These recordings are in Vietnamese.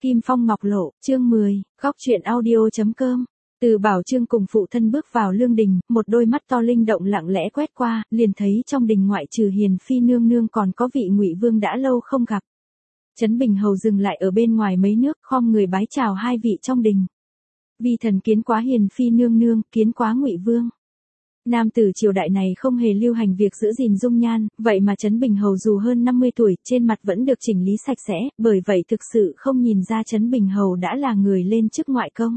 Kim Phong Ngọc Lộ, chương 10, góc truyện audio.com. Từ Bảo Chương cùng phụ thân bước vào lương đình, một đôi mắt to linh động lặng lẽ quét qua, liền thấy trong đình ngoại trừ Hiền Phi nương nương còn có vị Ngụy Vương đã lâu không gặp. Trấn Bình Hầu dừng lại ở bên ngoài mấy nước, khom người bái chào hai vị trong đình. Vi thần kiến quá Hiền Phi nương nương, kiến quá Ngụy Vương. Nam tử triều đại này không hề lưu hành việc giữ gìn dung nhan, vậy mà Trấn Bình Hầu dù hơn 50 tuổi, trên mặt vẫn được chỉnh lý sạch sẽ, bởi vậy thực sự không nhìn ra Trấn Bình Hầu đã là người lên chức ngoại công.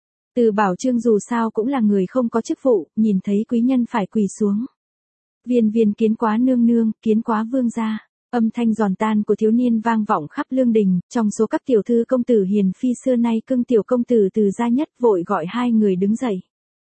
Từ Bảo Chương dù sao cũng là người không có chức vụ, nhìn thấy quý nhân phải quỳ xuống. Viên viên kiến quá nương nương, kiến quá vương gia. Âm thanh giòn tan của thiếu niên vang vọng khắp lương đình, trong số các tiểu thư công tử Hiền Phi xưa nay cưng tiểu công tử Từ gia nhất vội gọi hai người đứng dậy.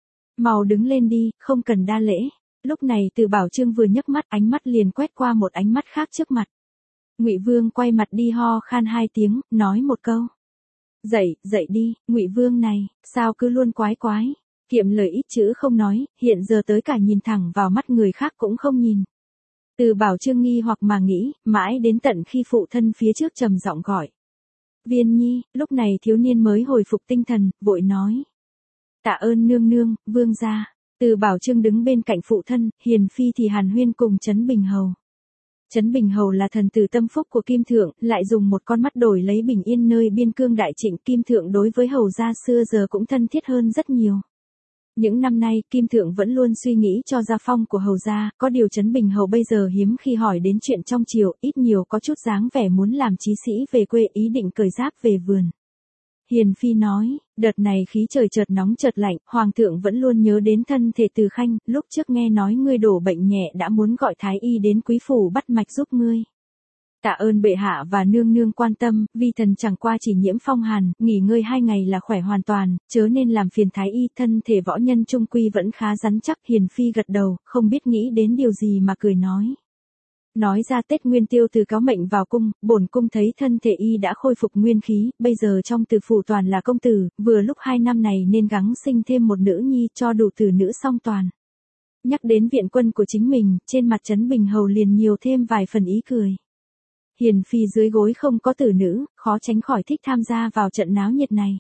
Mau đứng lên đi, không cần đa lễ. Lúc này Từ Bảo Chương vừa nhấc mắt, ánh mắt liền quét qua một ánh mắt khác trước mặt. Ngụy Vương quay mặt đi ho khan hai tiếng, nói một câu. Dậy, dậy đi, Ngụy Vương này, sao cứ luôn quái quái. Kiệm lời ít chữ không nói, hiện giờ tới cả nhìn thẳng vào mắt người khác cũng không nhìn. Từ Bảo Chương nghi hoặc mà nghĩ, mãi đến tận khi phụ thân phía trước trầm giọng gọi. Viên nhi, lúc này thiếu niên mới hồi phục tinh thần, vội nói. Tạ ơn nương nương, vương gia. Từ Bảo Chương đứng bên cạnh phụ thân, Hiền Phi thì hàn huyên cùng Trấn Bình Hầu. Trấn Bình Hầu là thần tử tâm phúc của Kim Thượng, lại dùng một con mắt đổi lấy bình yên nơi biên cương đại trịnh. Kim Thượng đối với hầu gia xưa giờ cũng thân thiết hơn rất nhiều. Những năm nay, Kim Thượng vẫn luôn suy nghĩ cho gia phong của hầu gia, có điều Trấn Bình Hầu bây giờ hiếm khi hỏi đến chuyện trong triều, ít nhiều có chút dáng vẻ muốn làm chí sĩ về quê, ý định cởi giáp về vườn. Hiền Phi nói, đợt này khí trời chợt nóng chợt lạnh, Hoàng thượng vẫn luôn nhớ đến thân thể Từ Khanh, lúc trước nghe nói ngươi đổ bệnh nhẹ đã muốn gọi thái y đến quý phủ bắt mạch giúp ngươi. Tạ ơn bệ hạ và nương nương quan tâm, vi thần chẳng qua chỉ nhiễm phong hàn, nghỉ ngơi 2 ngày là khỏe hoàn toàn, chớ nên làm phiền thái y. Thân thể võ nhân trung quy vẫn khá rắn chắc. Hiền Phi gật đầu, không biết nghĩ đến điều gì mà cười nói. Nói ra Tết Nguyên Tiêu Từ cáo mệnh vào cung, bổn cung thấy thân thể y đã khôi phục nguyên khí, bây giờ trong Từ phủ toàn là công tử, vừa lúc 2 năm này nên gắng sinh thêm một nữ nhi cho đủ tử nữ song toàn. Nhắc đến viện quân của chính mình, trên mặt Trấn Bình Hầu liền nhiều thêm vài phần ý cười. Hiền Phi dưới gối không có tử nữ, khó tránh khỏi thích tham gia vào trận náo nhiệt này.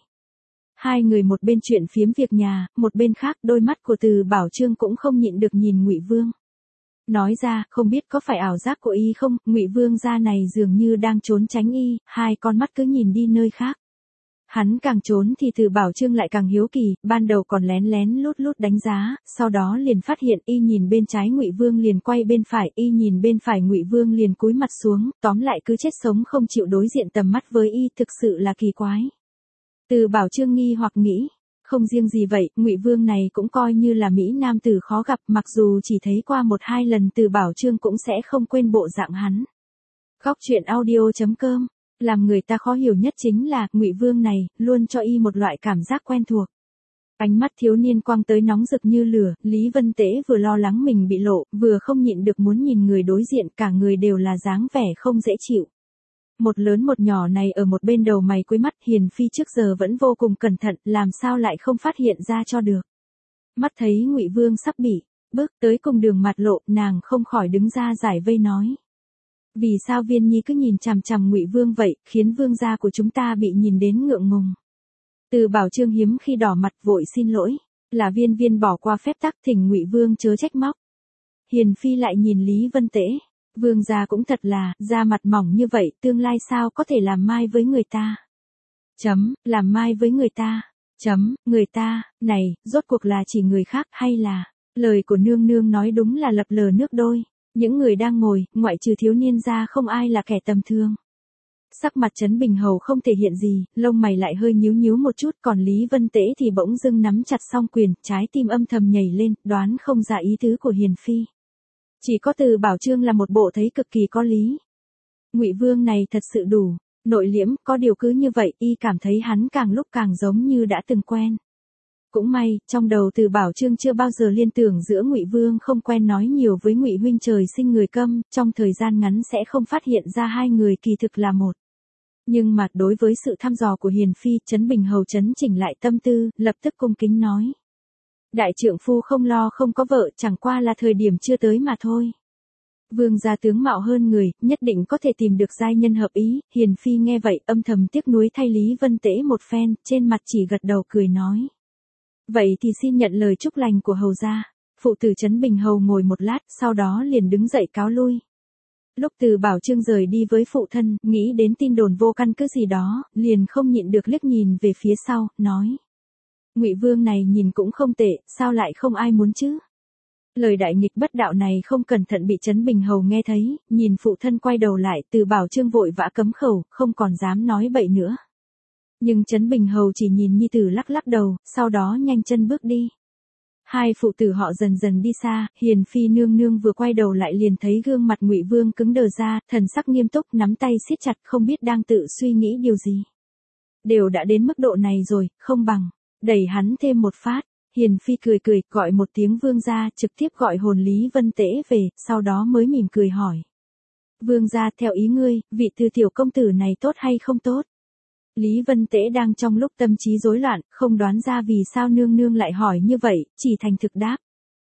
Hai người một bên chuyện phiếm việc nhà, một bên khác đôi mắt của Từ Bảo Chương cũng không nhịn được nhìn Ngụy Vương. Nói ra, không biết có phải ảo giác của y không, Ngụy Vương gia này dường như đang trốn tránh y, hai con mắt cứ nhìn đi nơi khác. Hắn càng trốn thì Từ Bảo Chương lại càng hiếu kỳ, ban đầu còn lén lén lút lút đánh giá, sau đó liền phát hiện y nhìn bên trái Ngụy Vương liền quay bên phải, y nhìn bên phải Ngụy Vương liền cúi mặt xuống, tóm lại cứ chết sống không chịu đối diện tầm mắt với y, thực sự là kỳ quái. Từ Bảo Chương nghi hoặc nghĩ. Không riêng gì vậy, Ngụy Vương này cũng coi như là mỹ nam tử khó gặp, mặc dù chỉ thấy qua 1-2 lần Từ Bảo Chương cũng sẽ không quên bộ dạng hắn. Góc truyện audio.com, làm người ta khó hiểu nhất chính là, Ngụy Vương này, luôn cho y một loại cảm giác quen thuộc. Ánh mắt thiếu niên quang tới nóng rực như lửa, Lý Vân Tễ vừa lo lắng mình bị lộ, vừa không nhịn được muốn nhìn người đối diện, cả người đều là dáng vẻ không dễ chịu. Một lớn một nhỏ này ở một bên đầu mày cuối mắt. Hiền Phi trước giờ vẫn vô cùng cẩn thận, làm sao lại không phát hiện ra cho được. Mắt thấy Ngụy Vương sắp bị bước tới cùng đường mặt lộ, nàng không khỏi đứng ra giải vây nói. Vì sao Viên nhi cứ nhìn chằm chằm Ngụy Vương vậy, khiến vương gia của chúng ta bị nhìn đến ngượng ngùng. Từ Bảo Chương hiếm khi đỏ mặt vội xin lỗi, là viên viên bỏ qua phép tắc, thỉnh Ngụy Vương chớ trách móc. Hiền Phi lại nhìn Lý Vân Tễ. Vương gia cũng thật là, da mặt mỏng như vậy, tương lai sao có thể làm mai với người ta. Làm mai với người ta. Người ta, này, rốt cuộc là chỉ người khác hay là, lời của nương nương nói đúng là lập lờ nước đôi. Những người đang ngồi, ngoại trừ thiếu niên ra không ai là kẻ tầm thường. Sắc mặt Trấn Bình Hầu không thể hiện gì, lông mày lại hơi nhíu nhíu một chút, còn Lý Vân Tễ thì bỗng dưng nắm chặt song quyền, trái tim âm thầm nhảy lên, đoán không ra ý tứ của Hiền Phi. Chỉ có Từ Bảo Chương là một bộ thấy cực kỳ có lý. Ngụy Vương này thật sự đủ nội liễm, có điều cứ như vậy, y cảm thấy hắn càng lúc càng giống như đã từng quen. Cũng may, trong đầu Từ Bảo Chương chưa bao giờ liên tưởng giữa Ngụy Vương không quen nói nhiều với Ngụy huynh trời sinh người câm, trong thời gian ngắn sẽ không phát hiện ra hai người kỳ thực là một. Nhưng mà đối với sự thăm dò của Hiền Phi, Trấn Bình Hầu chấn chỉnh lại tâm tư, lập tức cung kính nói. Đại trượng phu không lo không có vợ, chẳng qua là thời điểm chưa tới mà thôi. Vương gia tướng mạo hơn người, nhất định có thể tìm được giai nhân hợp ý, Hiền Phi nghe vậy âm thầm tiếc nuối thay Lý Vân Tễ một phen, trên mặt chỉ gật đầu cười nói. Vậy thì xin nhận lời chúc lành của hầu gia. Phụ tử Trấn Bình Hầu ngồi một lát, sau đó liền đứng dậy cáo lui. Lúc Từ Bảo Chương rời đi với phụ thân, nghĩ đến tin đồn vô căn cứ gì đó, liền không nhịn được liếc nhìn về phía sau, nói. Ngụy Vương này nhìn cũng không tệ, sao lại không ai muốn chứ? Lời đại nghịch bất đạo này không cẩn thận bị Trấn Bình Hầu nghe thấy, nhìn phụ thân quay đầu lại, Từ Bảo Chương vội vã cấm khẩu, không còn dám nói bậy nữa. Nhưng Trấn Bình Hầu chỉ nhìn nhi tử lắc lắc đầu, sau đó nhanh chân bước đi. Hai phụ tử họ dần dần đi xa, Hiền Phi nương nương vừa quay đầu lại liền thấy gương mặt Ngụy Vương cứng đờ ra, thần sắc nghiêm túc, nắm tay siết chặt, không biết đang tự suy nghĩ điều gì. Đều đã đến mức độ này rồi, không bằng đẩy hắn thêm một phát. Hiền Phi cười cười, gọi một tiếng Vương gia, trực tiếp gọi hồn Lý Vân Tễ về, sau đó mới mỉm cười hỏi. Vương gia, theo ý ngươi, vị Từ tiểu công tử này tốt hay không tốt? Lý Vân Tễ đang trong lúc tâm trí rối loạn, không đoán ra vì sao nương nương lại hỏi như vậy, chỉ thành thực đáp.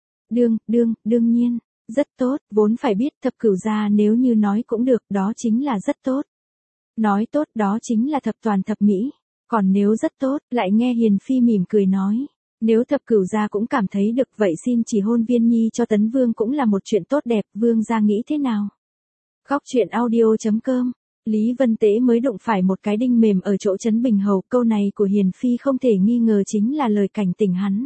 Đương nhiên, rất tốt, vốn phải biết thập cửu gia nếu như nói cũng được, đó chính là rất tốt. Nói tốt đó chính là thập toàn thập mỹ, còn nếu rất tốt, lại nghe Hiền Phi mỉm cười nói. Nếu thập cửu gia cũng cảm thấy được vậy xin chỉ hôn Viên Nhi cho Tấn Vương cũng là một chuyện tốt đẹp, Vương gia nghĩ thế nào? Góc truyện audio.com. Lý Vân Tễ mới đụng phải một cái đinh mềm ở chỗ Trấn Bình Hầu, câu này của Hiền Phi không thể nghi ngờ chính là lời cảnh tỉnh hắn.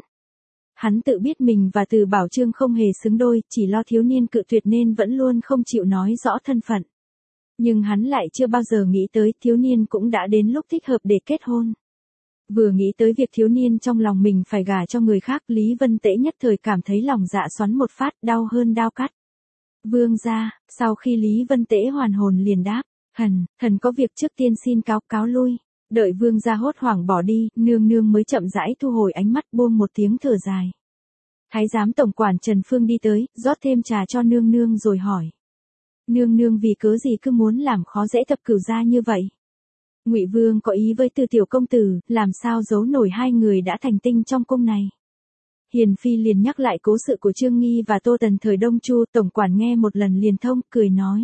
Hắn tự biết mình và Từ Bảo Chương không hề xứng đôi, chỉ lo thiếu niên cự tuyệt nên vẫn luôn không chịu nói rõ thân phận. Nhưng hắn lại chưa bao giờ nghĩ tới thiếu niên cũng đã đến lúc thích hợp để kết hôn. Vừa nghĩ tới việc thiếu niên trong lòng mình phải gả cho người khác, Lý Vân Tễ nhất thời cảm thấy lòng dạ xoắn một phát, đau hơn đao cắt. Vương gia, sau khi Lý Vân Tễ hoàn hồn liền đáp, thần có việc trước tiên xin cáo lui. Đợi vương gia hốt hoảng bỏ đi, nương nương mới chậm rãi thu hồi ánh mắt, buông một tiếng thở dài. Thái giám tổng quản Trần Phương đi tới, rót thêm trà cho nương nương rồi hỏi. Nương nương vì cớ gì cứ muốn làm khó dễ thập cửu gia như vậy? Ngụy Vương có ý với Từ tiểu công tử, làm sao giấu nổi hai người đã thành tinh trong cung này? Hiền Phi liền nhắc lại cố sự của Trương Nghi và Tô Tần thời Đông Chu, tổng quản nghe một lần liền thông, cười nói.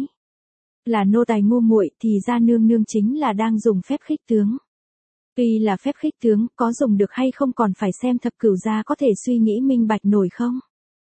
Là nô tài ngu muội thì ra nương nương chính là đang dùng phép khích tướng. Tuy là phép khích tướng, có dùng được hay không còn phải xem thập cửu gia có thể suy nghĩ minh bạch nổi không?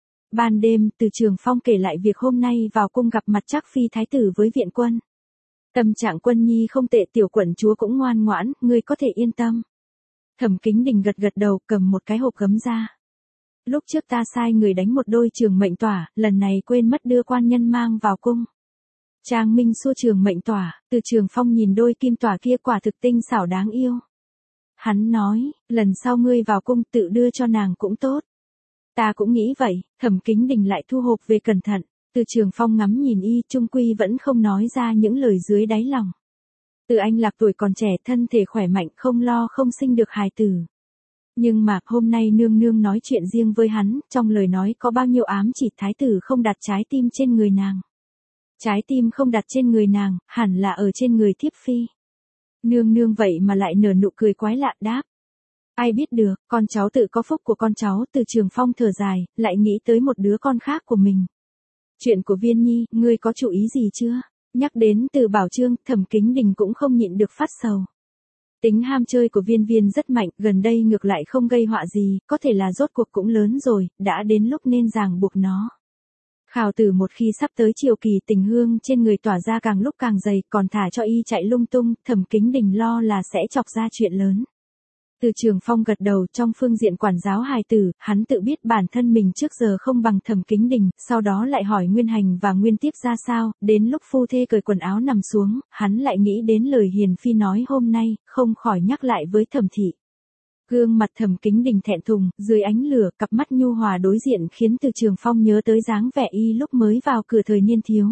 Ban đêm, Từ Trường Phong kể lại việc hôm nay vào cung gặp mặt Trác Phi thái tử với viện quân. Tâm trạng Quân Nhi không tệ, tiểu quận chúa cũng ngoan ngoãn, ngươi có thể yên tâm. Thẩm Kính Đình gật gật đầu, cầm một cái hộp gấm ra. Lúc trước ta sai người đánh một đôi trường mệnh tỏa, lần này quên mất đưa quan nhân mang vào cung. Trang Minh xua trường mệnh tỏa, Từ Trường Phong nhìn đôi kim tỏa kia quả thực tinh xảo đáng yêu. Hắn nói, lần sau ngươi vào cung tự đưa cho nàng cũng tốt. Ta cũng nghĩ vậy, Thẩm Kính Đình lại thu hộp về cẩn thận. Từ Trường Phong ngắm nhìn y, trung quy vẫn không nói ra những lời dưới đáy lòng. Từ Anh Lạc tuổi còn trẻ, thân thể khỏe mạnh, không lo không sinh được hài tử. Nhưng mà hôm nay nương nương nói chuyện riêng với hắn, trong lời nói có bao nhiêu ám chỉ thái tử không đặt trái tim trên người nàng. Trái tim không đặt trên người nàng, hẳn là ở trên người thiếp phi. Nương nương vậy mà lại nở nụ cười quái lạ đáp. Ai biết được, con cháu tự có phúc của con cháu. Từ Trường Phong thở dài, lại nghĩ tới một đứa con khác của mình. Chuyện của Viên Nhi, ngươi có chú ý gì chưa? Nhắc đến Từ Bảo Chương, Thẩm Kính Đình cũng không nhịn được phát sầu. Tính ham chơi của Viên Viên rất mạnh, gần đây ngược lại không gây họa gì, có thể là rốt cuộc cũng lớn rồi, đã đến lúc nên ràng buộc nó. Khảo tử một khi sắp tới triều kỳ, tình hương trên người tỏa ra càng lúc càng dày, còn thả cho y chạy lung tung, Thẩm Kính Đình lo là sẽ chọc ra chuyện lớn. Từ Trường Phong gật đầu, trong phương diện quản giáo hài tử, hắn tự biết bản thân mình trước giờ không bằng Thẩm Kính Đình, sau đó lại hỏi Nguyên Hành và Nguyên Tiếp ra sao, đến lúc phu thê cởi quần áo nằm xuống, hắn lại nghĩ đến lời Hiền Phi nói hôm nay, không khỏi nhắc lại với Thẩm thị. Gương mặt Thẩm Kính Đình thẹn thùng, dưới ánh lửa, cặp mắt nhu hòa đối diện khiến Từ Trường Phong nhớ tới dáng vẻ y lúc mới vào cửa thời niên thiếu.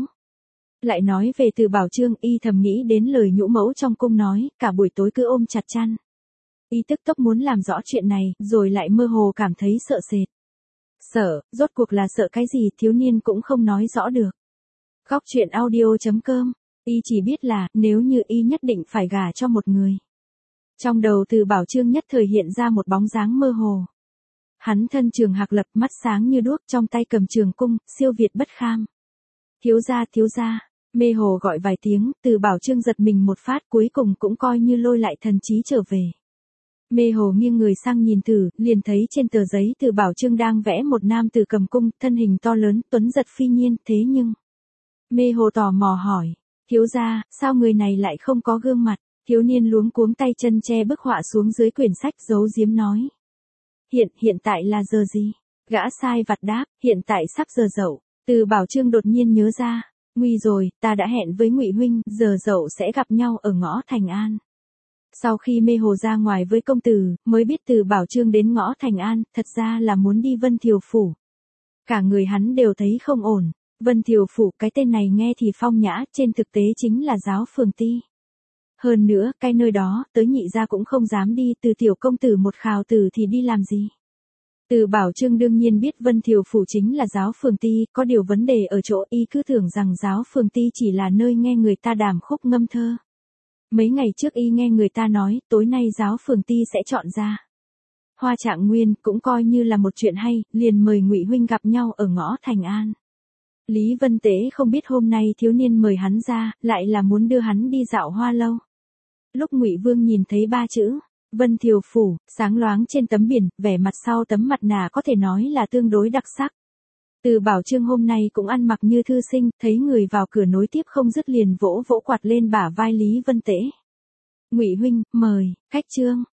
Lại nói về Từ Bảo Chương, y thầm nghĩ đến lời nhũ mẫu trong cung nói, cả buổi tối cứ ôm chặt chăn. Y tức tốc muốn làm rõ chuyện này, rồi lại mơ hồ cảm thấy sợ sệt. Sợ, rốt cuộc là sợ cái gì thiếu niên cũng không nói rõ được. Góc truyện audio.com, y chỉ biết là, nếu như y nhất định phải gả cho một người. Trong đầu Từ Bảo Chương nhất thời hiện ra một bóng dáng mơ hồ. Hắn thân trường hạc lập, mắt sáng như đuốc, trong tay cầm trường cung, siêu việt bất kham. thiếu gia. Mê Hồ gọi vài tiếng, Từ Bảo Trương giật mình một phát, cuối cùng cũng coi như lôi lại thần trí trở về. Mê Hồ nghiêng người sang nhìn thử, liền thấy trên tờ giấy Từ Bảo Trương đang vẽ một nam tử cầm cung, thân hình to lớn, tuấn giật phi nhiên, thế nhưng. Mê Hồ tò mò hỏi, thiếu gia, sao người này lại không có gương mặt? Thiếu niên luống cuống tay chân che bức họa xuống dưới quyển sách, giấu giếm nói. Hiện tại là giờ gì? Gã sai vặt đáp, hiện tại sắp giờ dậu. Từ Bảo Trương đột nhiên nhớ ra, nguy rồi, ta đã hẹn với Ngụy huynh, giờ dậu sẽ gặp nhau ở ngõ Thành An. Sau khi Mê Hồ ra ngoài với công tử, mới biết Từ Bảo Trương đến ngõ Thành An, thật ra là muốn đi Vân Thiều Phủ. Cả người hắn đều thấy không ổn. Vân Thiều Phủ, cái tên này nghe thì phong nhã, trên thực tế chính là giáo phường ti. Hơn nữa, cái nơi đó, tới nhị gia cũng không dám đi, Từ tiểu công tử một khào tử thì đi làm gì. Từ Bảo Trương đương nhiên biết Vân Thiều Phủ chính là giáo phường ti, có điều vấn đề ở chỗ y cứ tưởng rằng giáo phường ti chỉ là nơi nghe người ta đàm khúc ngâm thơ. Mấy ngày trước y nghe người ta nói, tối nay giáo phường ti sẽ chọn ra Hoa Trạng Nguyên, cũng coi như là một chuyện hay, liền mời Ngụy huynh gặp nhau ở ngõ Thành An. Lý Vân Tế không biết hôm nay thiếu niên mời hắn ra, lại là muốn đưa hắn đi dạo hoa lâu. Lúc Ngụy Vương nhìn thấy ba chữ Vân Thiều Phủ sáng loáng trên tấm biển, vẻ mặt sau tấm mặt nạ có thể nói là tương đối đặc sắc. Từ Bảo Trương hôm nay cũng ăn mặc như thư sinh, thấy người vào cửa nối tiếp không dứt liền vỗ vỗ quạt lên bả vai Lý Vân Tế. Ngụy huynh, mời, khách trương.